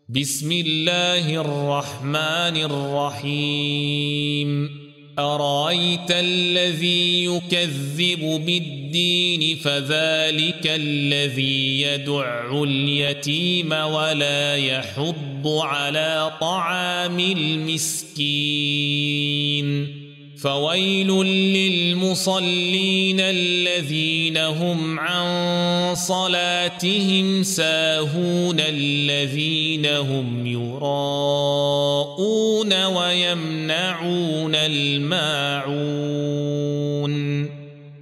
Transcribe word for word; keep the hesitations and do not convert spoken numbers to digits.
بسم الله الرحمن الرحيم أرأيت الذي يكذب بالدين فذلك الذي يدع اليتيم ولا يحض على طعام المسكين فويل للمصلين الذين هم عن صلاتهم ساهون الذين هم يراءون ويمنعون الماعون